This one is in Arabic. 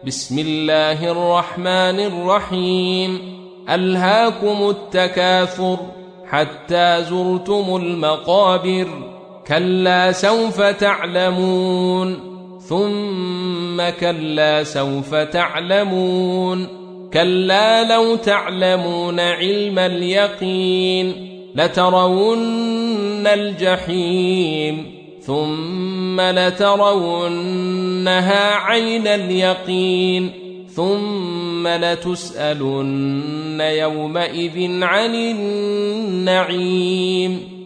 بسم الله الرحمن الرحيم. ألهاكم التكاثر حتى زرتم المقابر، كلا سوف تعلمون ثم كلا سوف تعلمون، كلا لو تعلمون علم اليقين لترون الجحيم ثم لترونها عين اليقين ثم لتسألن يومئذ عن النعيم.